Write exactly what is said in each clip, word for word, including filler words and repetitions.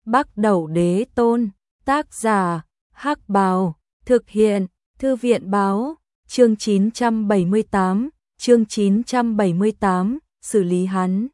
Bắc Đẩu Đế Tôn, tác giả, Hắc Bào, thực hiện, Thư viện báo, chương chín trăm bảy mươi tám, chương chín trăm bảy mươi tám, xử lý hắn.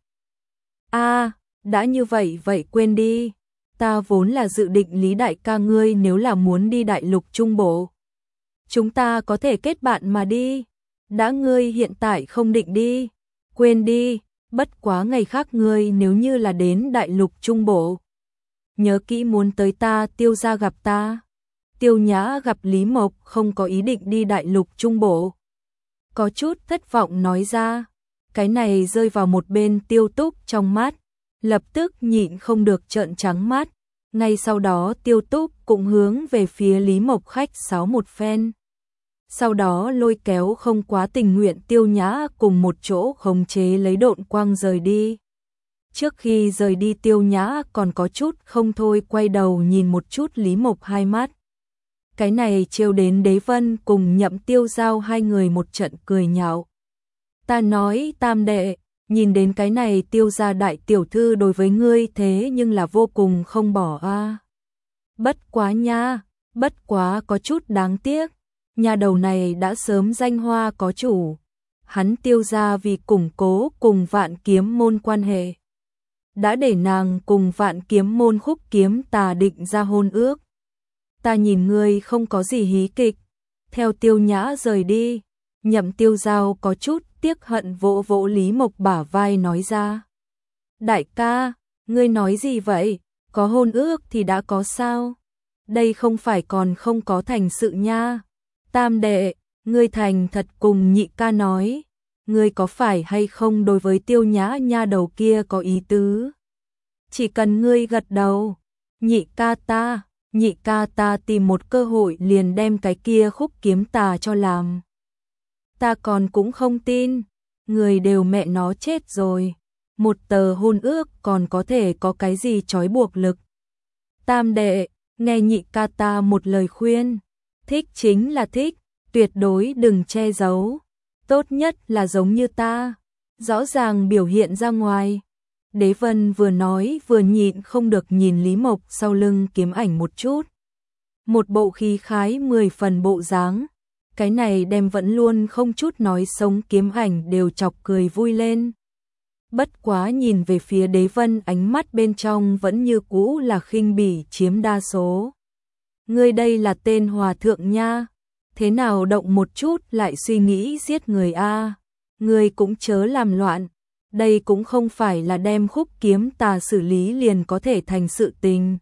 A, đã như vậy vậy quên đi, ta vốn là dự định Lý đại ca ngươi nếu là muốn đi đại lục trung bộ. Chúng ta có thể kết bạn mà đi, đã ngươi hiện tại không định đi, quên đi, bất quá ngày khác ngươi nếu như là đến đại lục trung bộ. Nhớ kỹ muốn tới ta Tiêu gia gặp ta. Tiêu Nhã gặp Lý Mộc không có ý định đi đại lục trung bộ. Có chút thất vọng nói ra, cái này rơi vào một bên Tiêu Túc trong mắt, lập tức nhịn không được trợn trắng mắt. Ngay sau đó Tiêu Túc cũng hướng về phía Lý Mộc khách sáo một phen. Sau đó lôi kéo không quá tình nguyện Tiêu Nhã cùng một chỗ khống chế lấy độn quang rời đi. Trước khi rời đi Tiêu Nhã còn có chút không thôi quay đầu nhìn một chút Lý Mộc hai mắt. Cái này trêu đến Đế Vân cùng Nhậm Tiêu Giao hai người một trận cười nhạo. Ta nói tam đệ, nhìn đến cái này Tiêu gia đại tiểu thư đối với ngươi thế nhưng là vô cùng không bỏ a. À. Bất quá nha, bất quá có chút đáng tiếc, nhà đầu này đã sớm danh hoa có chủ. Hắn Tiêu gia vì củng cố cùng Vạn Kiếm môn quan hệ, đã để nàng cùng Vạn Kiếm môn Khúc Kiếm Tà định ra hôn ước. Ta nhìn ngươi không có gì hí kịch. Theo Tiêu Nhã rời đi, Nhậm Tiêu Giao có chút tiếc hận vỗ vỗ Lý Mộc bả vai nói ra. Đại ca, ngươi nói gì vậy? Có hôn ước thì đã có sao? Đây không phải còn không có thành sự nha. Tam đệ, ngươi thành thật cùng nhị ca nói. Ngươi có phải hay không đối với Tiêu Nhã nha đầu kia có ý tứ? Chỉ cần ngươi gật đầu, nhị ca ta, nhị ca ta tìm một cơ hội liền đem cái kia Khúc Kiếm Tà cho làm. Ta còn cũng không tin, người đều mẹ nó chết rồi, một tờ hôn ước còn có thể có cái gì trói buộc lực. Tam đệ, nghe nhị ca ta một lời khuyên, thích chính là thích, tuyệt đối đừng che giấu, tốt nhất là giống như ta, rõ ràng biểu hiện ra ngoài. Đế Vân vừa nói vừa nhịn không được nhìn Lý Mộc sau lưng Kiếm Ảnh một chút. Một bộ khí khái mười phần bộ dáng, cái này đem vẫn luôn không chút nói sống Kiếm Ảnh đều chọc cười vui lên. Bất quá nhìn về phía Đế Vân ánh mắt bên trong vẫn như cũ là khinh bỉ chiếm đa số. Ngươi đây là tên hòa thượng nha, thế nào động một chút lại suy nghĩ giết người a? Ngươi cũng chớ làm loạn. Đây cũng không phải là đem Khúc Kiếm Tà xử lý liền có thể thành sự tình.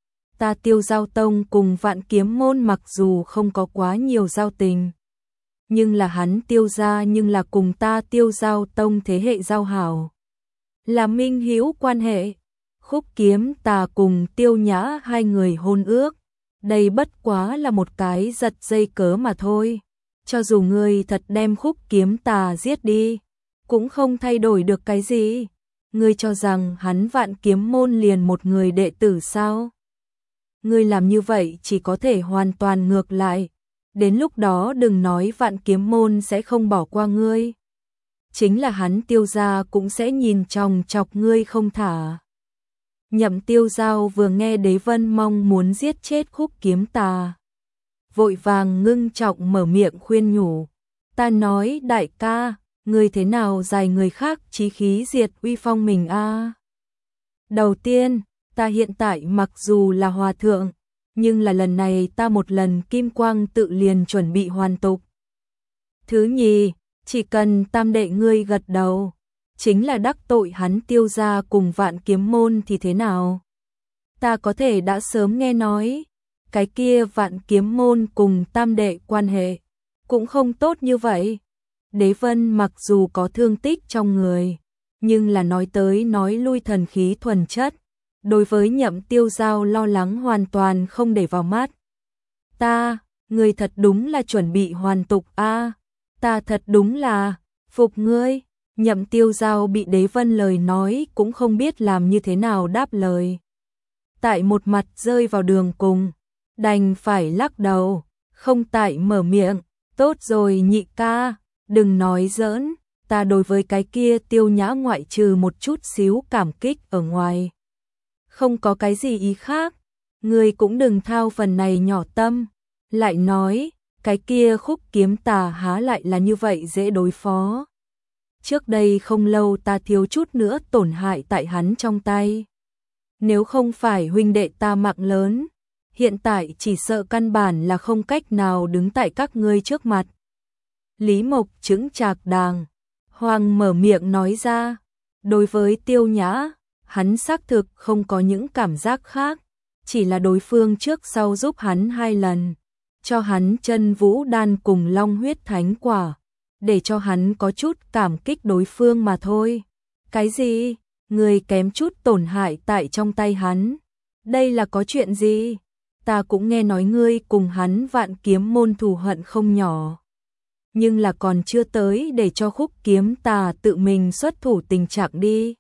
Ta Tiêu Giao Tông cùng Vạn Kiếm môn mặc dù không có quá nhiều giao tình, nhưng là hắn Tiêu gia nhưng là cùng ta Tiêu Giao Tông thế hệ giao hảo, là minh hữu quan hệ. Khúc Kiếm Tà cùng Tiêu Nhã hai người hôn ước, đây bất quá là một cái giật dây cớ mà thôi. Cho dù ngươi thật đem Khúc Kiếm Tà giết đi, cũng không thay đổi được cái gì. Ngươi cho rằng hắn Vạn Kiếm môn liền một người đệ tử sao? Ngươi làm như vậy chỉ có thể hoàn toàn ngược lại. Đến lúc đó đừng nói Vạn Kiếm môn sẽ không bỏ qua ngươi. Chính là hắn Tiêu gia cũng sẽ nhìn chòng chọc ngươi không thả. Nhậm Tiêu Giao vừa nghe Đế Vân mong muốn giết chết Khúc Kiếm Tà, vội vàng ngưng trọng mở miệng khuyên nhủ. Ta nói đại ca, ngươi thế nào dài người khác chí khí diệt uy phong mình a? À? Đầu tiên, ta hiện tại mặc dù là hòa thượng, nhưng là lần này ta một lần kim quang tự liền chuẩn bị hoàn tục. Thứ nhì, chỉ cần tam đệ ngươi gật đầu, chính là đắc tội hắn Tiêu gia cùng Vạn Kiếm môn thì thế nào? Ta có thể đã sớm nghe nói, cái kia Vạn Kiếm môn cùng tam đệ quan hệ cũng không tốt như vậy. Đế Vân mặc dù có thương tích trong người, nhưng là nói tới nói lui thần khí thuần chất, đối với Nhậm Tiêu Giao lo lắng hoàn toàn không để vào mắt. Ta, ngươi thật đúng là chuẩn bị hoàn tục a, à, ta thật đúng là phục ngươi. Nhậm Tiêu Giao bị Đế Vân lời nói cũng không biết làm như thế nào đáp lời. Tại một mặt rơi vào đường cùng, đành phải lắc đầu, không tại mở miệng. Tốt rồi nhị ca, đừng nói giỡn, ta đối với cái kia Tiêu Nhã ngoại trừ một chút xíu cảm kích ở ngoài, Không có cái gì ý khác, ngươi cũng đừng thao phần này nhỏ tâm. Lại nói, cái kia Khúc Kiếm Tà há lại là như vậy dễ đối phó. Trước đây không lâu ta thiếu chút nữa tổn hại tại hắn trong tay. Nếu không phải huynh đệ ta mạng lớn, hiện tại chỉ sợ căn bản là không cách nào đứng tại các ngươi trước mặt. Lý Mộc chững chạc đàng hoàng mở miệng nói ra. Đối với Tiêu Nhã, hắn xác thực không có những cảm giác khác, chỉ là đối phương trước sau giúp hắn hai lần, cho hắn chân vũ đan cùng long huyết thánh quả, để cho hắn có chút cảm kích đối phương mà thôi. Cái gì? Người kém chút tổn hại tại trong tay hắn. Đây là có chuyện gì? Ta cũng nghe nói ngươi cùng hắn Vạn Kiếm môn thù hận không nhỏ. Nhưng là còn chưa tới để cho Khúc Kiếm Tà tự mình xuất thủ tình trạng đi.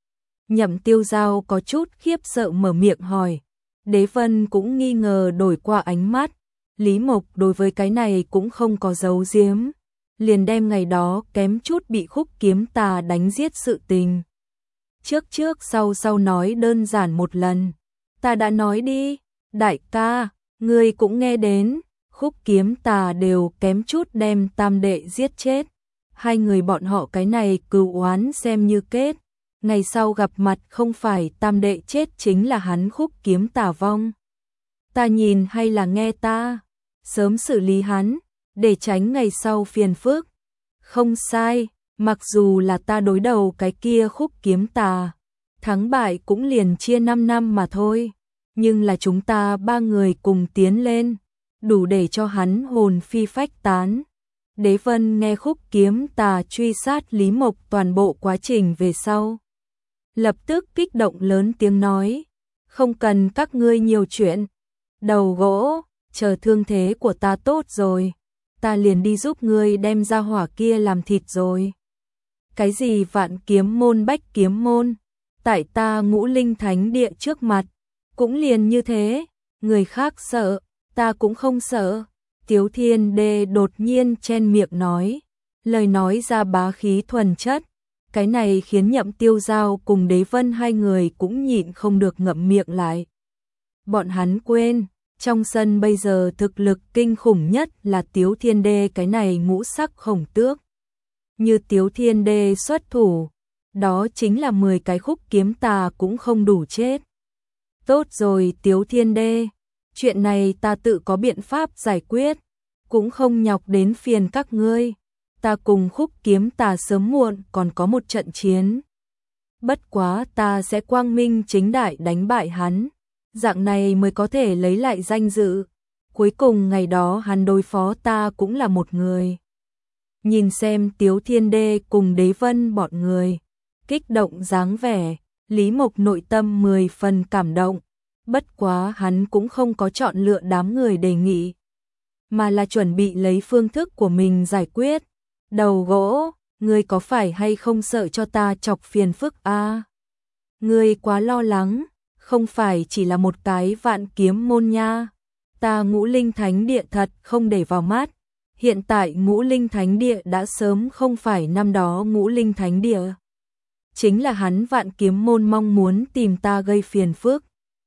Nhậm Tiêu Giao có chút khiếp sợ mở miệng hỏi. Đế Vân cũng nghi ngờ đổi qua ánh mắt. Lý Mộc đối với cái này cũng không có giấu giếm. Liền đem ngày đó kém chút bị Khúc Kiếm Tà đánh giết sự tình. Trước trước sau sau nói đơn giản một lần. Ta đã nói đi, đại ca, ngươi cũng nghe đến. Khúc Kiếm Tà đều kém chút đem tam đệ giết chết. Hai người bọn họ cái này cừu oán xem như kết. Ngày sau gặp mặt không phải tam đệ chết chính là hắn Khúc Kiếm Tà vong. Ta nhìn hay là nghe ta, sớm xử lý hắn, để tránh ngày sau phiền phức. Không sai, mặc dù là ta đối đầu cái kia Khúc Kiếm Tà, thắng bại cũng liền chia năm năm mà thôi. Nhưng là chúng ta ba người cùng tiến lên, đủ để cho hắn hồn phi phách tán. Đế Vân nghe Khúc Kiếm Tà truy sát Lý Mộc toàn bộ quá trình về sau, lập tức kích động lớn tiếng nói, không cần các ngươi nhiều chuyện. Đầu gỗ, chờ thương thế của ta tốt rồi, ta liền đi giúp ngươi đem ra hỏa kia làm thịt rồi. Cái gì Vạn Kiếm môn Bách Kiếm môn, tại ta Ngũ Linh Thánh địa trước mặt, cũng liền như thế, người khác sợ, ta cũng không sợ. Tiếu Thiên Đê đột nhiên chen miệng nói, lời nói ra bá khí thuần chất, cái này khiến Nhậm Tiêu Giao cùng Đế Vân hai người cũng nhịn không được ngậm miệng lại. Bọn hắn quên, trong sân bây giờ thực lực kinh khủng nhất là Tiếu Thiên Đê cái này ngũ sắc khổng tước. Như Tiếu Thiên Đê xuất thủ, đó chính là mười cái Khúc Kiếm Tà cũng không đủ chết. Tốt rồi Tiếu Thiên Đê, chuyện này ta tự có biện pháp giải quyết, cũng không nhọc đến phiền các ngươi. Ta cùng Khúc Kiếm Tà sớm muộn còn có một trận chiến. Bất quá ta sẽ quang minh chính đại đánh bại hắn, dạng này mới có thể lấy lại danh dự. Cuối cùng ngày đó hắn đối phó ta cũng là một người. Nhìn xem Tiếu Thiên Đê cùng Đế Vân bọn người kích động dáng vẻ, Lý Mộc nội tâm mười phần cảm động. Bất quá hắn cũng không có chọn lựa đám người đề nghị, mà là chuẩn bị lấy phương thức của mình giải quyết. Đầu gỗ, ngươi có phải hay không sợ cho ta chọc phiền phức a? À? Ngươi quá lo lắng, không phải chỉ là một cái Vạn Kiếm môn nha. Ta Ngũ Linh Thánh địa thật không để vào mắt. Hiện tại Ngũ Linh Thánh địa đã sớm không phải năm đó Ngũ Linh Thánh địa. Chính là hắn Vạn Kiếm môn mong muốn tìm ta gây phiền phức.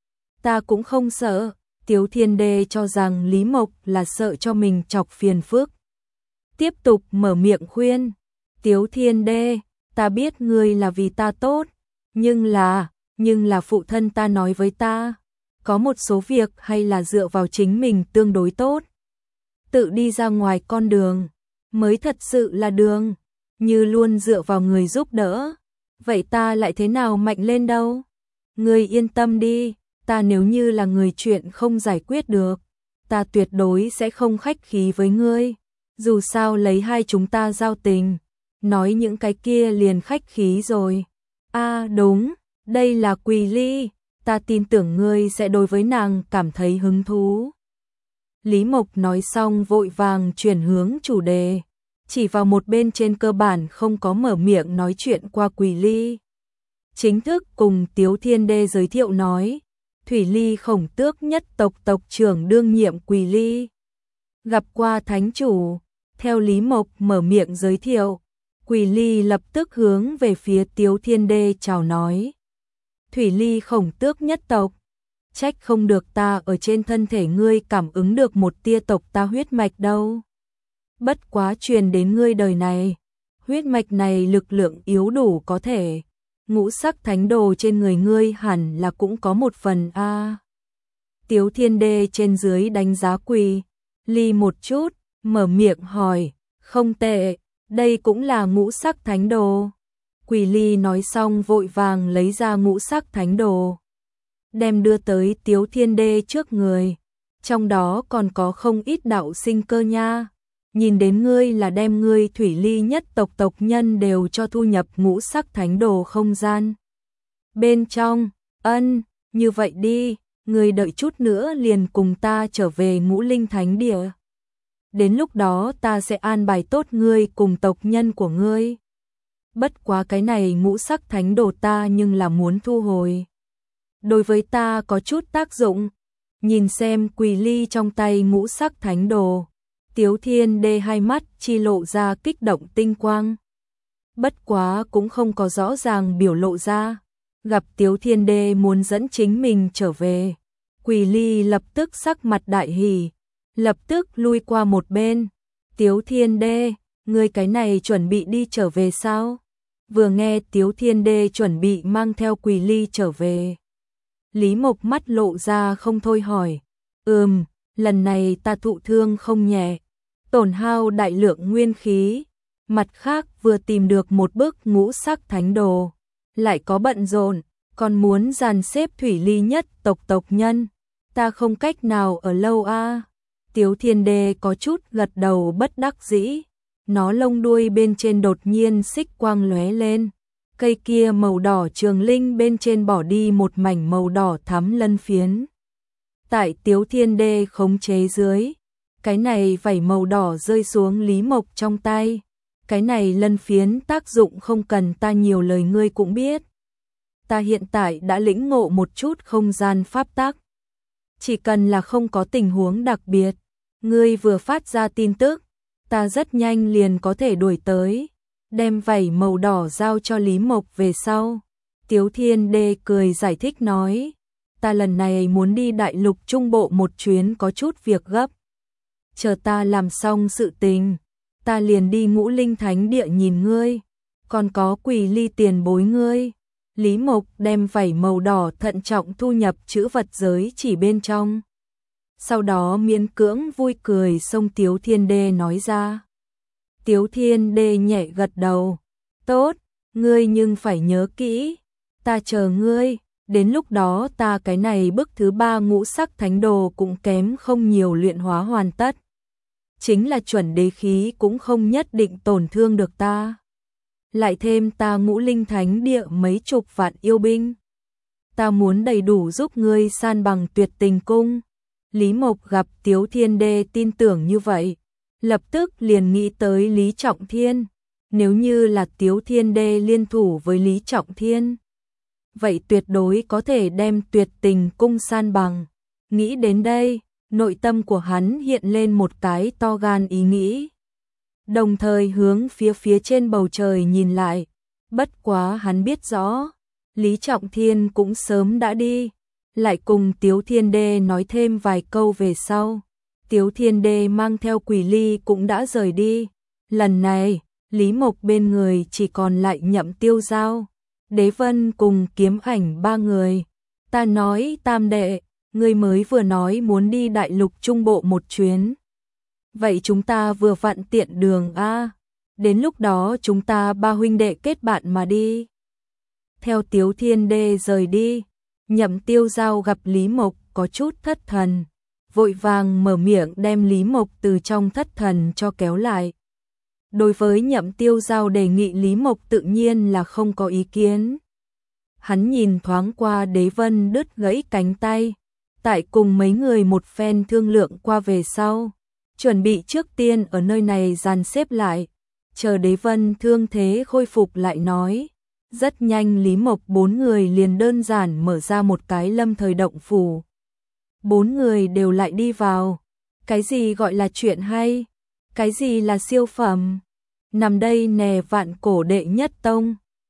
Ta cũng không sợ. Tiếu Thiên Đê cho rằng Lý Mộc là sợ cho mình chọc phiền phức, tiếp tục mở miệng khuyên. Tiếu Thiên Đê, ta biết ngươi là vì ta tốt, nhưng là, nhưng là phụ thân ta nói với ta, có một số việc hay là dựa vào chính mình tương đối tốt. Tự đi ra ngoài con đường, mới thật sự là đường, như luôn dựa vào người giúp đỡ. Vậy ta lại thế nào mạnh lên đâu? Ngươi yên tâm đi, ta nếu như là người chuyện không giải quyết được, ta tuyệt đối sẽ không khách khí với ngươi. Dù sao lấy hai chúng ta giao tình, nói những cái kia liền khách khí rồi. À đúng, đây là Quỳ Ly, ta tin tưởng ngươi sẽ đối với nàng cảm thấy hứng thú. Lý Mộc nói xong vội vàng chuyển hướng chủ đề, chỉ vào một bên trên cơ bản không có mở miệng nói chuyện qua Quỳ Ly. Chính thức cùng Tiếu Thiên Đê giới thiệu nói, Thủy Ly khổng tước nhất tộc tộc trưởng đương nhiệm Quỳ Ly. Gặp qua thánh chủ, theo Lý Mộc mở miệng giới thiệu, Quỳ Ly lập tức hướng về phía Tiếu Thiên Đê chào nói. Thủy Ly Khổng Tước nhất tộc. Trách không được ta ở trên thân thể ngươi cảm ứng được một tia tộc ta huyết mạch đâu. Bất quá truyền đến ngươi đời này, huyết mạch này lực lượng yếu đủ có thể. Ngũ sắc thánh đồ trên người ngươi hẳn là cũng có một phần a. À. Tiếu Thiên Đê trên dưới đánh giá Quỳ Ly một chút, mở miệng hỏi, không tệ, đây cũng là ngũ sắc thánh đồ. Quỳ Ly nói xong vội vàng lấy ra ngũ sắc thánh đồ, đem đưa tới Tiếu Thiên Đê trước người, trong đó còn có không ít đạo sinh cơ nha. Nhìn đến ngươi là đem ngươi Thủy Ly nhất tộc tộc nhân đều cho thu nhập ngũ sắc thánh đồ không gian. Bên trong, ân, như vậy đi, ngươi đợi chút nữa liền cùng ta trở về Ngũ Linh Thánh Địa. Đến lúc đó ta sẽ an bài tốt ngươi cùng tộc nhân của ngươi. Bất quá cái này ngũ sắc thánh đồ ta nhưng là muốn thu hồi. Đối với ta có chút tác dụng. Nhìn xem Quỳ Ly trong tay ngũ sắc thánh đồ, Tiếu Thiên Đê hai mắt chi lộ ra kích động tinh quang. Bất quá cũng không có rõ ràng biểu lộ ra. Gặp Tiếu Thiên Đê muốn dẫn chính mình trở về, Quỳ Ly lập tức sắc mặt đại hỉ, lập tức lui qua một bên. Tiếu Thiên Đê, ngươi cái này chuẩn bị đi trở về sao? Vừa nghe Tiếu Thiên Đê chuẩn bị mang theo Quỳ Ly trở về, Lý Mộc mắt lộ ra không thôi hỏi, ừm, lần này ta thụ thương không nhẹ, tổn hao đại lượng nguyên khí, mặt khác vừa tìm được một bức ngũ sắc thánh đồ, lại có bận rộn, còn muốn dàn xếp Thủy Ly nhất tộc tộc nhân, ta không cách nào ở lâu a. À. Tiếu Thiên Đê có chút gật đầu bất đắc dĩ, nó lông đuôi bên trên đột nhiên xích quang lóe lên, cây kia màu đỏ trường linh bên trên bỏ đi một mảnh màu đỏ thắm lân phiến. Tại Tiếu Thiên Đê khống chế dưới, cái này vảy màu đỏ rơi xuống Lý Mộc trong tay, cái này lân phiến tác dụng không cần ta nhiều lời ngươi cũng biết. Ta hiện tại đã lĩnh ngộ một chút không gian pháp tắc. Chỉ cần là không có tình huống đặc biệt, ngươi vừa phát ra tin tức, ta rất nhanh liền có thể đuổi tới, đem vảy màu đỏ giao cho Lý Mộc về sau. Tiếu Thiên Đê cười giải thích nói, ta lần này muốn đi đại lục trung bộ một chuyến có chút việc gấp. Chờ ta làm xong sự tình, ta liền đi Ngũ Linh Thánh Địa nhìn ngươi, còn có Quỳ Ly tiền bối ngươi. Lý Mộc đem vảy màu đỏ thận trọng thu nhập chữ vật giới chỉ bên trong. Sau đó miễn cưỡng vui cười xông Tiếu Thiên Đê nói ra. Tiếu Thiên Đê nhẹ gật đầu. Tốt, ngươi nhưng phải nhớ kỹ. Ta chờ ngươi, đến lúc đó ta cái này bức thứ ba ngũ sắc thánh đồ cũng kém không nhiều luyện hóa hoàn tất. Chính là chuẩn đế khí cũng không nhất định tổn thương được ta. Lại thêm ta Ngũ Linh Thánh Địa mấy chục vạn yêu binh. Ta muốn đầy đủ giúp ngươi san bằng Tuyệt Tình Cung. Lý Mộc gặp Tiếu Thiên Đê tin tưởng như vậy, lập tức liền nghĩ tới Lý Trọng Thiên. Nếu như là Tiếu Thiên Đê liên thủ với Lý Trọng Thiên, vậy tuyệt đối có thể đem Tuyệt Tình Cung san bằng. Nghĩ đến đây, nội tâm của hắn hiện lên một cái to gan ý nghĩ. Đồng thời hướng phía phía trên bầu trời nhìn lại, bất quá hắn biết rõ, Lý Trọng Thiên cũng sớm đã đi, lại cùng Tiếu Thiên Đê nói thêm vài câu về sau. Tiếu Thiên Đê mang theo Quỳ Ly cũng đã rời đi, lần này, Lý Mộc bên người chỉ còn lại Nhậm Tiêu Giao, Đế Vân cùng Kiếm Ảnh ba người. Ta nói Tam đệ, ngươi mới vừa nói muốn đi đại lục trung bộ một chuyến. Vậy chúng ta vừa vặn tiện đường a, đến lúc đó chúng ta ba huynh đệ kết bạn mà đi. Theo Tiếu Thiên Đê rời đi, Nhậm Tiêu Giao gặp Lý Mộc có chút thất thần, vội vàng mở miệng đem Lý Mộc từ trong thất thần cho kéo lại. Đối với Nhậm Tiêu Giao đề nghị Lý Mộc tự nhiên là không có ý kiến. Hắn nhìn thoáng qua Đế Vân đứt gãy cánh tay, tại cùng mấy người một phen thương lượng qua về sau, chuẩn bị trước tiên ở nơi này dàn xếp lại, chờ Đế Vân thương thế khôi phục lại nói. Rất nhanh Lý Mộc bốn người liền đơn giản mở ra một cái lâm thời động phủ. Bốn người đều lại đi vào. Cái gì gọi là chuyện hay? Cái gì là siêu phẩm? Nằm đây nè vạn cổ đệ nhất tông.